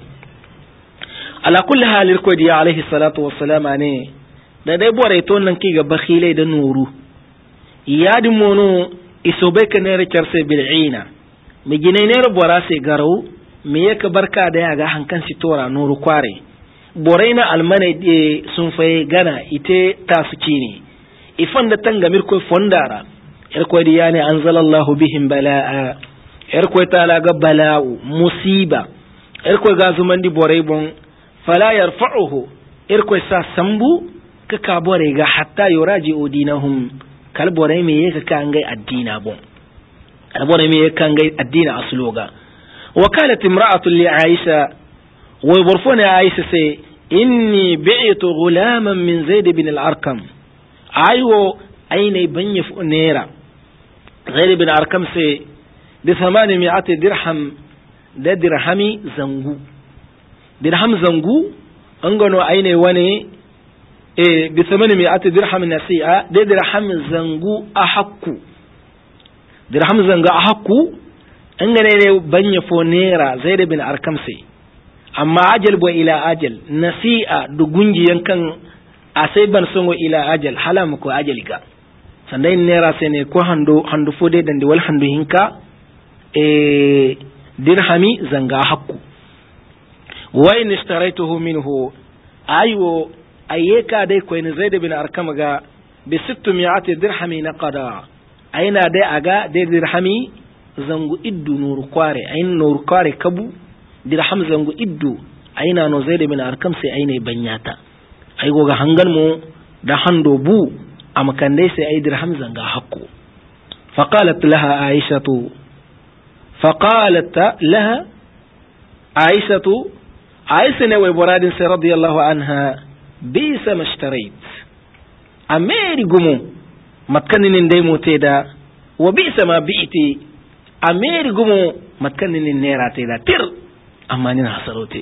ala kulli hal irko diya alaihi salatu wassalam ne da dai bore to nan ki ga bakhile da nuru yadin mono isobe ka ne rekarse bil'ina mi gine ne bora sai garau me yaka barka da ya ga hankan si tora nuru kware boraina almane de sun faye gana ite tasuki ne ifan da tanga mirko fondara irko diya ne anzalallahu bihim bala'a irko ta la ga bala'u musiba irko ga zuman di borai bon fala yarfa'uhu irko sa sambu ka ka borai ga hatta yuraji udinahum kal borai me yake kan gai addina bon kal borai me yake kan gai addina asloga wakalat imra'atu li aisha wa burfuna aisha sai inni bi'tu ghulaman min zaid ibn al-arqam aywo aine banye funera zaid ibn al-arqam sai bi thamanimi'ati dirham da dirhami zangu dirham zangu an gano aine wane e bi thamanimi'ati dirham nasi'a da dirham zangu a hakku dirham zanga a hakku an gane ne banye fonera zaid bin arkam sai amma ajal bo ila ajal nasi'a du gungiyan kan a sai ban songo ila ajal halam ko ajal ga sandai nera sai ne ko hando hando fode dan wal hando hinka e dirhami zanga hakku wa in ishtaraituhu minhu aywo ayyaka dai ko in zaid bin arkam ga bi sittumiyati dirhami naqada aina dai aga dai dirhami zangu iddu nur kware ayin nur kware kabu dirham zangu iddu aina no zaid bin arkam sai aina banyata ai goga hangal mu da hando bu amakan dai sai ai dirham zanga hakku faqalat laha aishatu faqalat laha aishatu aisha ne wai buradin sai radiyallahu anha bisa mashtarait ameri gumu makkanin dai mote da wa bisa ma bi'ti ameri gumu makkanin nera te da tir amma nin hasarote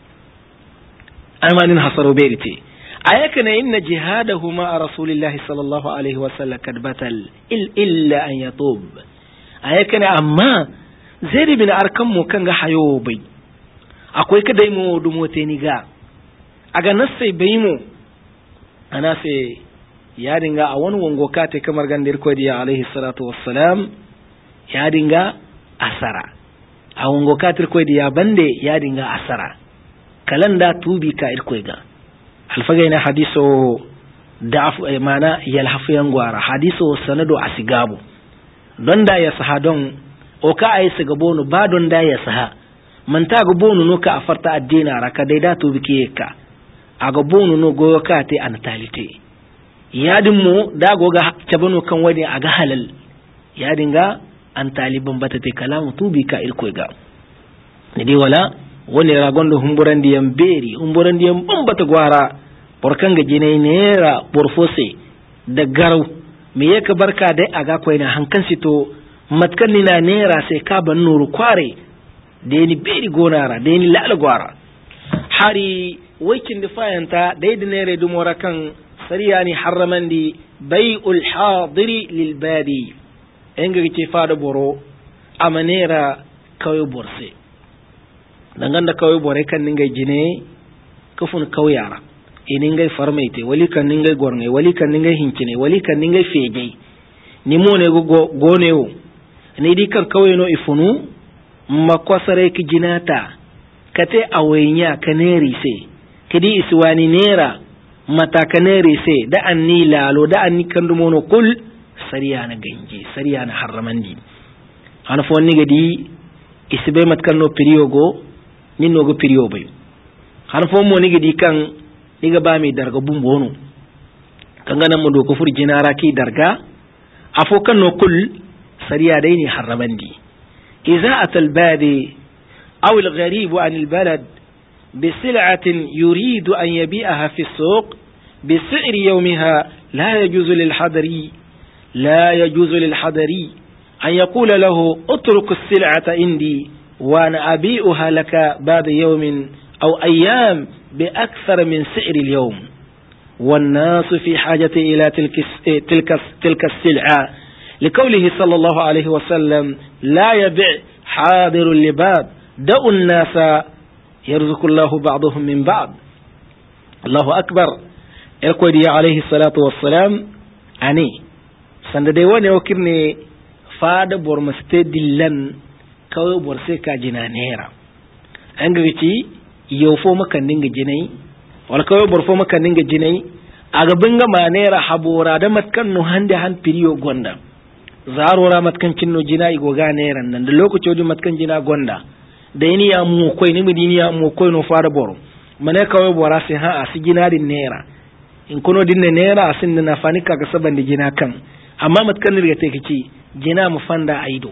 amma nin hasaro berite ayaka ne inna jihadahu ma rasulillahi sallallahu alaihi wa sallam kad batal illa an yatub ayaka ne amma zaid bin arkam mu kan ga hayo bai akwai kadai mu dumote ni ga aga nasai bai mu ana sai ya dinga a wani wango kate kamar gandir kodiya alaihi salatu wassalam ya dinga asara a wango katir kodiya bande ya dinga asara kalanda tubi ka irkoiga alfagaina hadiso da'af mana yalhafu yangwara hadiso sanado asigabu don da ya saha don o ka ayi sigabonu ba don da ya saha man ta gabonu no ka afarta addina raka dai da tubi ke ka a gabonu no goyo ka te anatalite yadin mu da goga tabano kan wani a ga halal ya dinga an taliban bata te kalamu tubi ka irkoiga ne dai wala wani ragon da humburan diyan beri humburan diyan bambata gwara borkan ga jine nera borfose da garau me yaka barka dai aga koy na hankan sito matkan ni na nera sai ka ban nuru kware da ni beri gonara da ni lala gwara hari wakin da fayanta dai da nere du morakan sariya ni haraman di bai'ul hadiri lil badi enga ce fa da boro amanera kawai borse danganda kawai bore kan ningai jine kafun kawyara inin ngai farmaite wali kan ningai gorngai wali kan ningai hincine wali kan ningai fege ni mo ne go gonewo ni di kan kawai no ifunu makwasare ki jinata kate awenya kaneri se kidi iswani nera matakanere se da anni lalo da anni kandumono kul sariya na ganji sariya na harramandi hana fo ni gadi isibe matkanno periogo ni nogo perio bay hana fo mo ni gadi kan diga ba mi darga bumbono kanga nan mo do ko fur jinara ki darga afo kan no kul sariya dai ni harramandi idza atal badi aw al gharib an al balad بسلعة يريد أن يبيعها في السوق بسعر يومها لا يجوز للحضري لا يجوز للحضري أن يقول له اترك السلعة عندي وأنا أبيعها لك بعد يوم أو أيام بأكثر من سعر اليوم والناس في حاجة إلى تلك تلك تلك السلعة لقوله صلى الله عليه وسلم لا يبيع حاضر لباب دعوا الناس يرزق الله بعضهم من بعض الله أكبر القدي عليه الصلاة والسلام أني سندديواني وكرني فاد بورمستدلن كوي بورسيكا جنانيرا أنجريتي يوفو مكانينج جناي ولا كوي بورفو مكانينج جناي أغبنغ مانيرا حبورا دمت كنو هند هن بريو غوندا زارورا متكن كنو جناي غوغانيرا نندلوكو تشودي متكن جنا غوندا da yini ya mu koy ni midini ya mu koy no fara boro mane kawai bora sai ha asi gina din nera in kuno din ne nera asin na fani kaga saban da gina kan amma matkan riga te kici gina mu fanda aido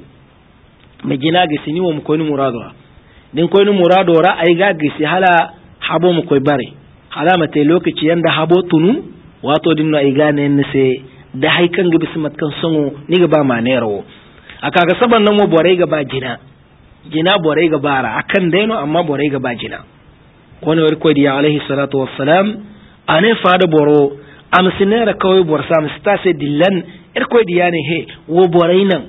me gina ga sini mu koy ni murado din koy ni murado ra ai ga ga si hala habo mu koy bare hala mate lokaci yanda habo tunu wato din no ai ga ne ne sai da haikan ga bismat kan songo ni ga ba ma nero aka ga saban nan mu bore ga ba gina jina borai ga bara akan daino amma borai ga bajina wani wari ko diya alaihi salatu wassalam ane fada boro am sinera kawai borsa am stase dillan er ko diya ne he wo borai nan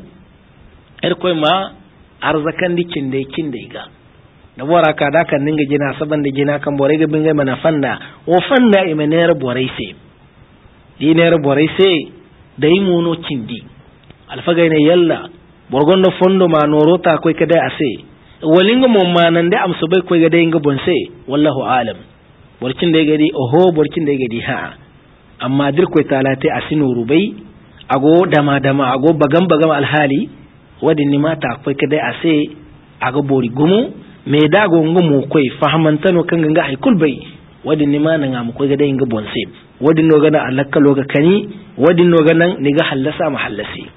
er ko ma arzakan dikin da kin da ga da bora ka da kan ninga jina saban da jina kan borai ga binga mana fanda wo fanda imenera borai se dinera borai se dai mono cindi alfaga ne yalla borgondo fondo ma norota koy kada ase walingo mo manande am so bay koy gade nga bonse wallahu alam borkin de gadi oho borkin de gadi ha amma dir koy talate asino rubai ago dama dama ago bagam bagam alhali wadin ni mata koy kada ase ago bori gumu me dago ngumu koy fahamantano kanga nga ay kulbay wadin ni mana ngam koy gade nga bonse wadin no gana alakka loga kani wadin no gana ni ga hallasa mahallasi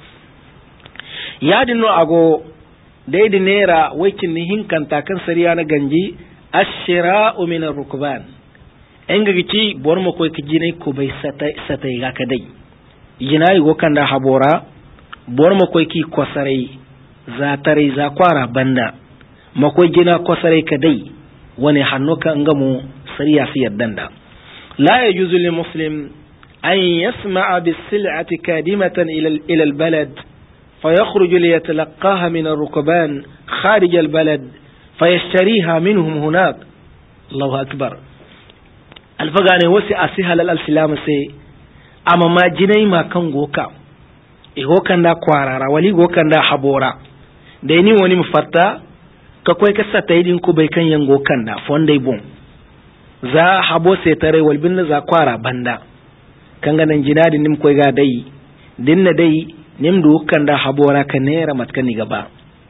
yadin no ago daidi nera wakin ni hinkanta kan sariya na ganji ashira'u min ar-rukban enga gici bor mo koy kijine ko bay satay satay ga kadai jinai go kanda habora bor mo koy ki kosarai za tare za kwara banda mo koy jina kosarai kadai wani hannuka ngamu sariya fi yaddanda la yajuzu lil muslim an yasma'a bis sil'ati kadimatan ila ila al balad فيخرج ليتلقاها من الركبان خارج البلد فيشتريها منهم هناك الله أكبر الفقاني وسي أسيها للأسلام سي أما ما جني ما كان غوكا إيغو كان دا كوارارا ولي غو كان دا حبورا ديني وني مفتا كوي كساتايدين كو بي كان ينغو كان دا فوندي بون za habo sai tare walbin za kwara banda kan ganan jinadin nim koy ga dai dinna dai nim du kan da habora ka nera matkani gaba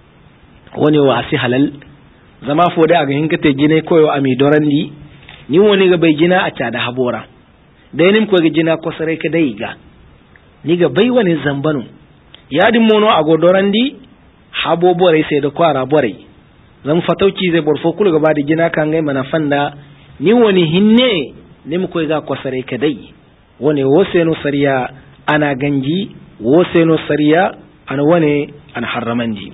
wani wa asi halal zama fo da ga hinkate gine koyo ami dorandi ni woni ga bai gina a tada habora dai nim ko ga gina ko sare ka dai ga ni ga bai wani zambanu yadin mono a go dorandi habo bore sai da kwara bore zan fatauci zai borfo kula gaba da gina kan gai mana fanda ni wani hinne nim ko ga ko sare ka dai wani wose no sariya ana ganji wose no sariya ana wane ana harramandi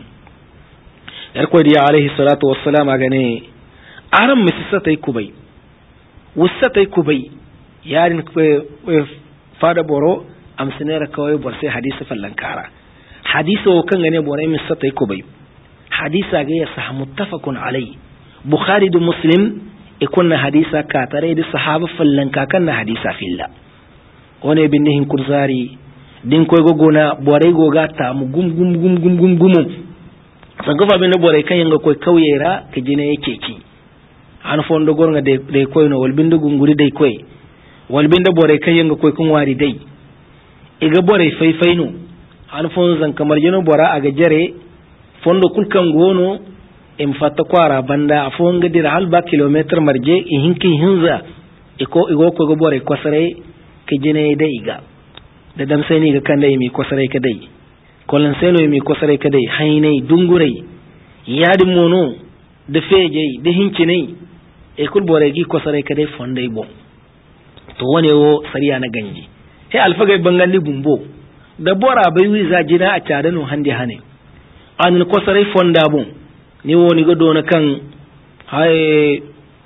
yar ko diya alaihi salatu wassalam agane aran misisatay kubai wusatay kubai yarin ko fada boro am sinera kawai bor sai hadisi fallankara hadisi o kan gane bore misisatay kubai hadisa ga ya sah muttafaqun alai bukhari da muslim ikunna hadisa ka tare da sahaba fallanka kan hadisa filla wone binnihin kurzari din koy gogona bore goga ta mu gum gum gum gum gum gum sanga fa binne bore kan yanga koy kawyera ke jine yake ki an fondo gornga de de koy no wal bindu gunguri de koy walbinda bore kai yanga koy kun wari dai iga bore faifaino han fon zan kamar jino bora aga jare fondo kulkan gono im fatta kwara banda afon gadira halba kilometer marje i hinki hinza iko igo ko go bore kwasare ke jine dai iga da dam sai ni ga kanda mi kwasare ka dai kolan sai no mi kwasare ka dai hainai dungurai yadi mono da feje da hinki ne e kul bore gi kwasare ka dai fondai bon to wane wo sariya na ganji he alfagai bangalli bumbo da bora bai wiza jina a tare no hande hane an ko sarai fonda bon ni woni go dona kan hay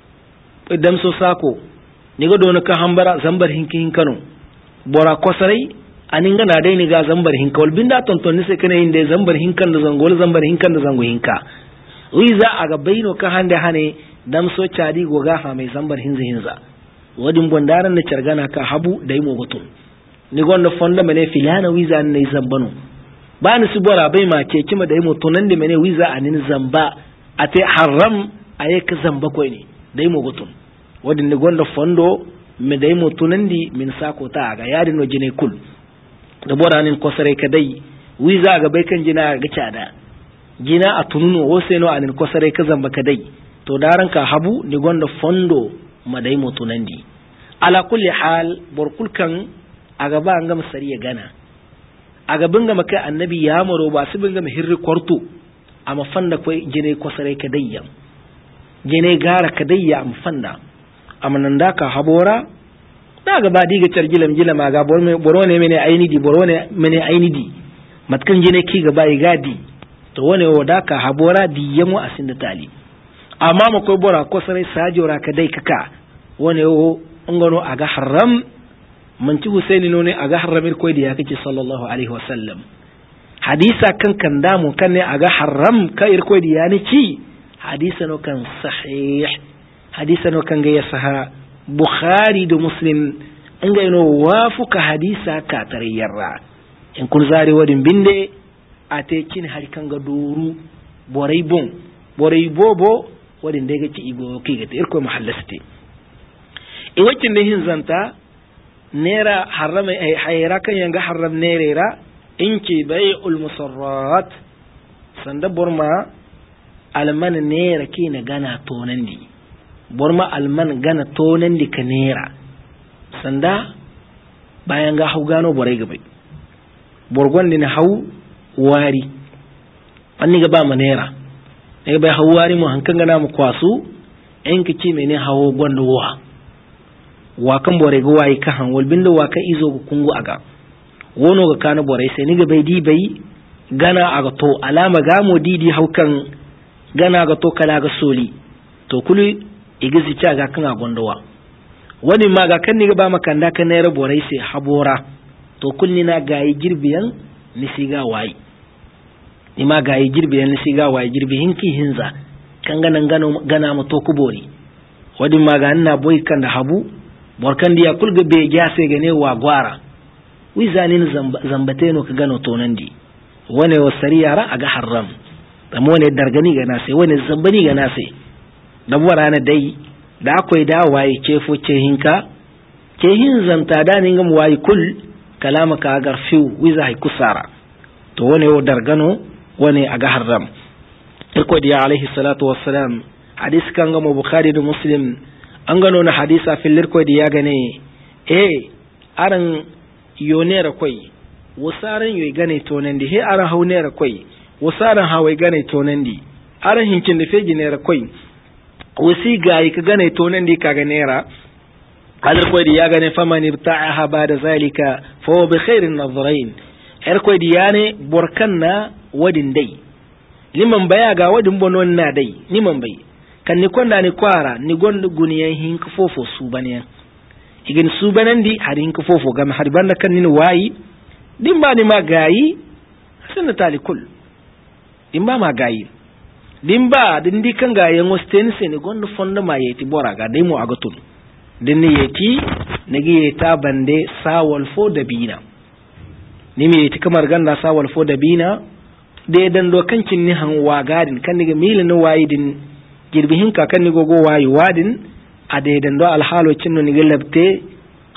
dam so sako ni go dona kan hambara zambar hinki hinkano bora ko sarai anin ga na dai ni ga zambar hinkawal binda tonton ni sai kana inde zambar hinkan da zangol zambar hinkan da zango hinka wiza aga baino ka hande hane dam so cadi go ga ha mai zambar hinza hinza wadin bondaran na cargana ka habu dai mo gotun ni gonda fonda mene filana wiza ne zambano ba ni su bora bai ma ke kima dai mo tunan da mene wiza anin zamba ate haram aye ka zamba koy ne dai mo gotun wadin ni gonda fondo me dai mo tunan di min sako ta ga yadin no jine kul da bora nin kosare ka dai wiza ga bai kan jina ga cada jina a tununo wose no anin kosare ka zamba ka dai to daran ka habu ni gonda fondo madai mutunandi ala kulli hal borkul kan aga ba ngam sariya gana aga binga maka annabi ya maro ba su binga hirri kwarto amma fanda koi jine kosare kadayya jine gara kadayya am fanda amma nan da ka habora daga ba diga targilam gilama ga borone mene ainidi borone mene ainidi matkan jine ki ga bai gadi to wane wada ka habora diyamu asinda tali amma ma koy bora kosare sajora kadai kaka wane o ngano aga haram manci husaini no ne aga haramir koy da yake sallallahu alaihi wasallam hadisa kan kan da mu kan ne aga haram ka ir koy da yani ci hadisa no kan sahih hadisa no kan ga ya saha bukhari da muslim an ga ino wafuka hadisa ka tariyarra in kun zari wadin binde ate kin har kan ga doru borai bon borai bobo wadin da ga ci igo ki ga ir koy mahallaste e wacin da hin zanta nera harama ay hayra kan yanga haram nerera inki bai'ul musarrat sanda borma alman nera kina gana tonandi borma alman gana tonandi ka nera sanda bayan ga hau gano borai gabai borgon din hau wari anni ga ba manera ne bai hau wari mu hankan gana mu kwasu in kici mene hawo gondo wa wa kan bore ga wayi ka han walbinda wa ka izo ga kungu aga wono ga kana bore sai ni ga bai di bai gana aga to alama ga mo didi haukan gana ga to kala ga soli to kulu igizi ta ga kan gondowa wani ma ga kan ni ga ba makanda kan ne ra bore sai habora to kulli na ga yi girbiyan ni siga wayi ni ma ga yi girbiyan ni siga wayi girbi hinki hinza kan ganan gano gana mu to kubori wadi ma ga ina boy kan da habu borkan dia kulga be jase gane wa gwara wizanin zambate no ka gano tonandi wane wasariya ra aga haram da mo ne dargani ga nase wane zambani ga nase da wara na dai da akwai da waye cefo ce hinka ke hin zanta da ni ngam waye kul kalama ka garfiu wiza hay kusara to wane o dargano wane aga haram irko dia alaihi salatu wassalam hadis kan ga bukhari da muslim an gano na hadisa fillir koy da ya gane eh aran yonera koy wasaran yoy gane tonandi he aran haunera koy wasaran hawai gane tonandi aran hinkin da feji nera koy wasi gayi ka gane tonandi ka ganera kadar koy da ya gane faman ibta'aha ba'da zalika fa huwa bi khairin nadhrain er koy da yane borkanna wadin dai liman baya ga wadin bonon na dai liman bai kan ni konda ni kwara ni gondo guniyan hinka fofo su baniyan igin su banandi har hinka fofo gam har banda kan ni wayi din ba ni ma gayi sunna talikul din ba ma gayi din ba din di kan gayen wasten se ni gondo fonda ma yeti bora ga dai mu agatun din ni yeti nigi yeta bande sawal fo da bina ni mi yeti kamar ganda sawal fo da bina de dan do kancin ni han wagadin kan ni milin ni wayi din girbihin kakan ni gogo wayi wadin a daidan do alhalo cinno ni galabte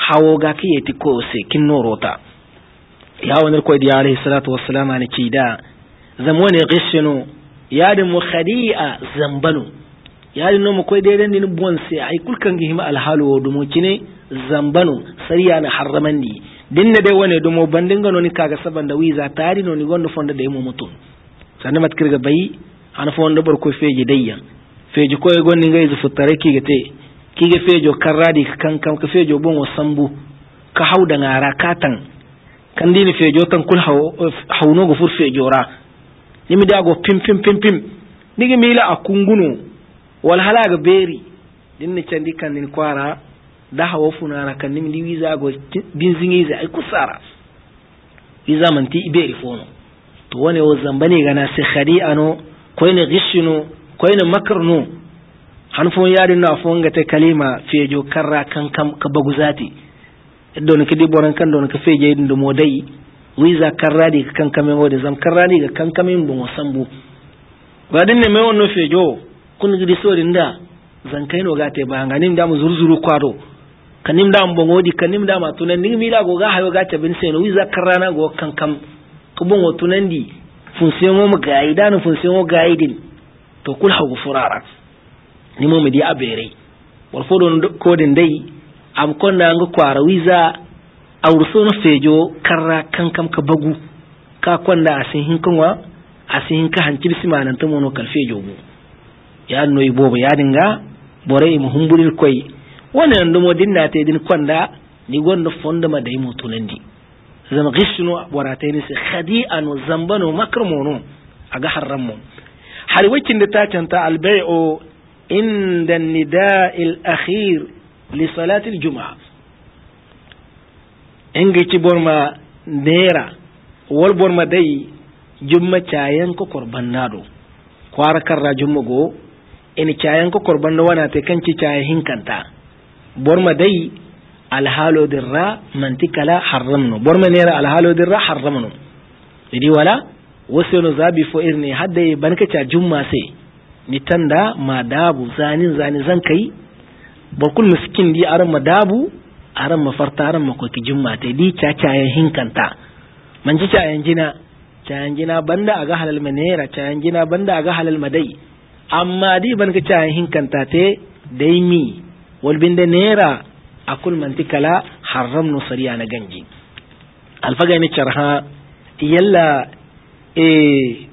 hawo ga kiyeti ko se kin norota ya wani ko di alayhi salatu wassalam an ci da zamone ghishnu ya da mu khadi'a zambanu ya da mu ko dai dan din bon se ai kulkan gi hima alhalu wo dumo kine zambanu sariya na harramandi dinna dai wane dumo bandin gano ni kaga saban da wiza tari no ni gondo fonda da mu mutun sannan mat kirga bai an fonda bar ko feji dayya feji ko e gonni ngai zu futare ki gate ki ga fejo karradi kan kan ka fejo bon wasambu ka hauda ngara katan kan dini fejo tan kul hawno go fur fejo ra nimi da go pim pim pim pim nigi mila akungunu wal halaga beri dinni candi kan ni kwara da hawo funara kan nimi wiza go binzingi za ai kusara wiza manti iberi fono to wane o zambane gana sai khadi'ano ko ne gishino ko ne makarno hanfon yarin na fon ga ta kalima fejo karra kan kam ka baguzati don ka di boran kan don ka feje din do modai wiza karra di kan kamen wode zam karra di ga kan kamen bon sambu wadin ne mai wannan fejo kun gidi sorin da zan kai no gate ba nganin da mu zurzuru kwado kanim da mu bongodi kanim da ma tunan ni mila go ga hayo gate bin sai no wiza karra na go kan kam ko bon wotunan di funsiyon mu gaida no funsiyon mu gaidin to kul hagu furara ni mo medi abere wal fodon ko den dai am konna nga kwara wiza awruso no fejo karra kankam ka bagu ka konda asin hin kanwa asin hin ka hanci bismanan to mono kal fejo bu ya noy bobo ya dinga bore mu humbulir koy wannan dumo dinna te din konda ni gondo fonda ma dai mutunandi zama gishnu warate ni se khadi'an wa zambanu makrumuno aga harammu har wakin da ta canta albai'u inda nida'il akhir li salati aljum'a inga ci borma nera wal borma dai jumma cayan ko korbannado kwara karra jumma go in cayan ko korbando wana te kanci cayan hinkanta borma dai alhalo dirra mantikala harramno borma nera alhalo dirra harramno idi wala wasu no zabi fo irne hadda banka ca jumma sai ni tanda madabu zanin zani zan kai bakul miskin di aran madabu aran mafarta aran makoki jumma ta di ca cayan hinkanta man ji cayan jina cayan jina banda aga halal manera cayan jina banda aga halal madai amma di banka cayan hinkanta te dai mi wal binda nera akul mantikala haramno sariya na ganji alfaga ni charha yalla e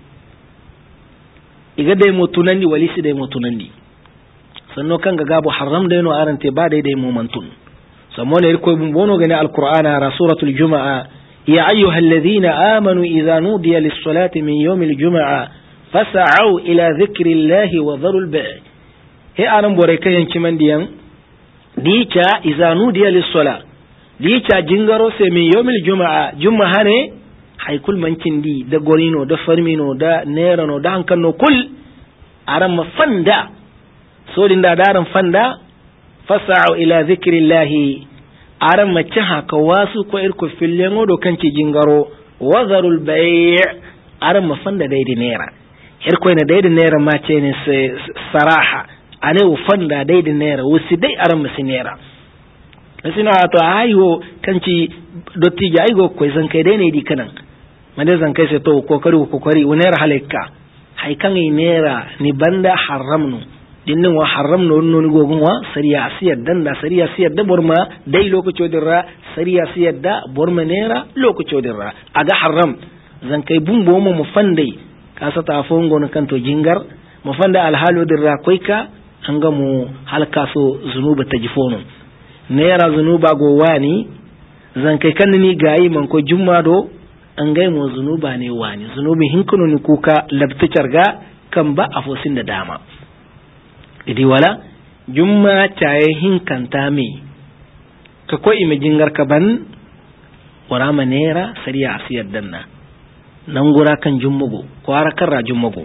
iga dai mutunandi walisi dai mutunandi sanno kan ga gabo haram dai no arante ba dai dai mumantun samone irko bun bono gane alqur'ana ra suratul jumaa ya ayyuhalladhina amanu idha nudiya lis-salati min yawmil jumaa fas'au ila dhikrillahi wa dharul bay' he anan bore kayan kimandiyan dicha idha nudiya lis-sala dicha jingaro se min yawmil jumaa jumaa ne haikul mankin di da gorino da farmino da nerano da hankanno kul aran mafanda so din da daran fanda fasa'u ila zikrillahi aran mace haka wasu ko irko fillengo do kanci jingaro wazarul bay' aran mafanda dai di nera irko ne dai di nera ma ce ne saraha ane u fanda dai di nera wusi dai aran masinera asina to ayo kanci dotti jaigo ko zan kai dai ne di kanan mande zan kai sai to kokari kokari unera halekka haikan nera ni banda haramnu dinnin wa haramnu non ni gogun wa sariya siyar dan da sariya siyar da borma dai lokaci dirra sariya siyar da borma nera lokaci dirra aga haram zan kai bumbo mu mufandai ka sata fongo na kanto jingar mufanda alhalo dirra koika an ga mu halka so zunuba tajifono nera zunuba go wani zan kai kan ni gayi man ko jummado an gai mu zunuba ne wani zunubi hinkunu ni kuka labtacar ga kan ba a fosin da dama idi wala jumma caye hinkanta me ka ko ime jingar ka ban wara manera sariya asiyar danna nan gura kan jummago ko ara karra jummago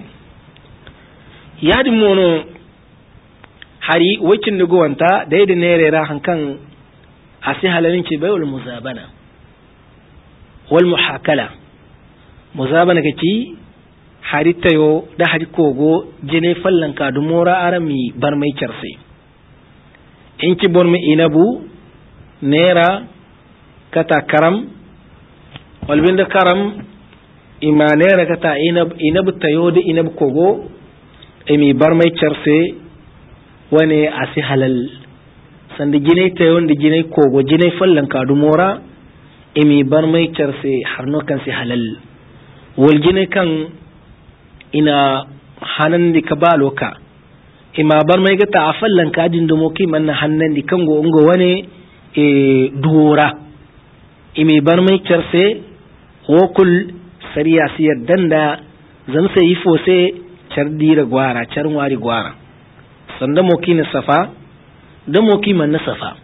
yadi mono hari wacin da gowanta daidai nere ra hankan asi halalin ce bayul muzabana wal muhakala muzabana kaci harita yo da hari kogo jene fallan ka dumora arami bar mai charse in ci bor mai inabu nera kata karam walbinda karam ima nera kata inab inab tayode inab kogo emi barmay charse wane asi halal sanda jinay tayonde jinay kogo jinay fallan kadu mora emi barmay charse harno kan si halal wal jinay kan ina hanandi kabalo ka ima barmay gata afallan kadin do moki man hannandi kango ngo wane e duora imi barmay charse wokul sariya siyar danda zan sai ifo sai chardira gwara charwari gwara sanda moki na safa da moki man na safa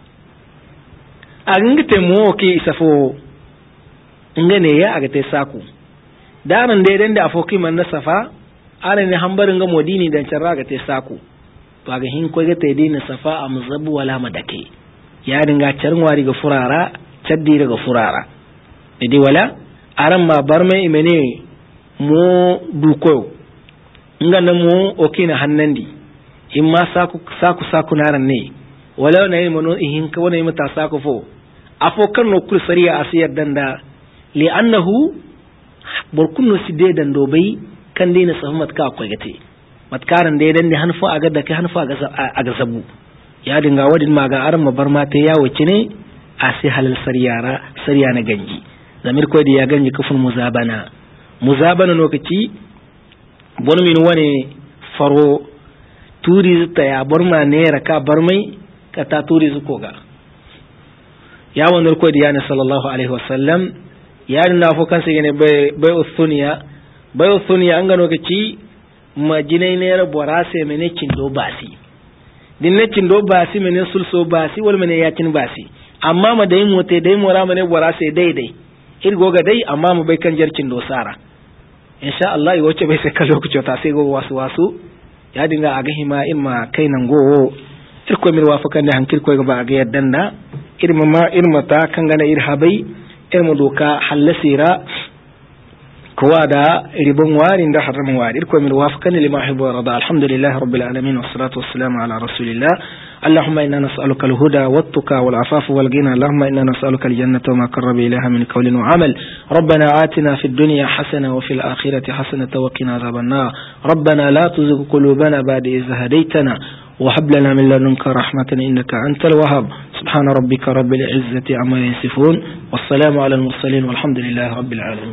a gingite moki isafo ngane ya aga te saku daran dai dan da afoki man na safa ana ne hambarin ga modini dan charra ga te saku to ga hin ko ga te dina safa a muzabu wala madake ya dinga charwari ga furara chaddira ga furara idi wala aran ma barme imene mo duko ngana mo okina hannandi imma saku saku saku naran ne wala na yin mono ihin ka wona mata saku fo afo kan no kul sariya asiyar danda li annahu burkunu side dan do bai kan dina sahumat ka akwai gate matkaran dai dan ne hanfu aga da kai hanfu aga zabu ya dinga wadin ma ga aran ma barma ta yawo ne asi halal sariyara sariya na ganji zamir ko da ya ganji kafin muzabana muzabana lokaci bon min wane faro turi ta ya barma ne raka barmai ka ta turi zuko ga ya wannan ko da ya sallallahu alaihi wasallam ya na fo kan sai ne bai bai usuniya bai usuniya an ga lokaci majinai ne ra borase mene cindo basi din ne cindo basi mene sulso basi wal mene yakin basi amma ma dai mote dai mora mene borase daidai irgo ga dai amma mu bai kan jarkin dosara insha Allah yi wace bai sai ka lokaci ta sai go wasu wasu ya dinga aga hima imma kainan go irko mir wafakan da hankir ko ga ga yaddan da irma ma irma ta kan gana irhabai irma doka halasira kowa da ribon warin da haramin wari irko mir wafakan lima hibu rada alhamdulillah rabbil alamin wassalatu wassalamu ala rasulillah اللهم إنا نسألك الهدى والتقى والعفاف والغنى اللهم إنا نسألك الجنة وما قرب إليها من قول وعمل ربنا آتنا في الدنيا حسنة وفي الآخرة حسنة وقنا عذاب النار ربنا لا تزغ قلوبنا بعد إذ هديتنا وهب لنا من لدنك رحمة إنك أنت الوهاب سبحان ربك رب العزة عما يصفون والسلام على المرسلين والحمد لله رب العالمين.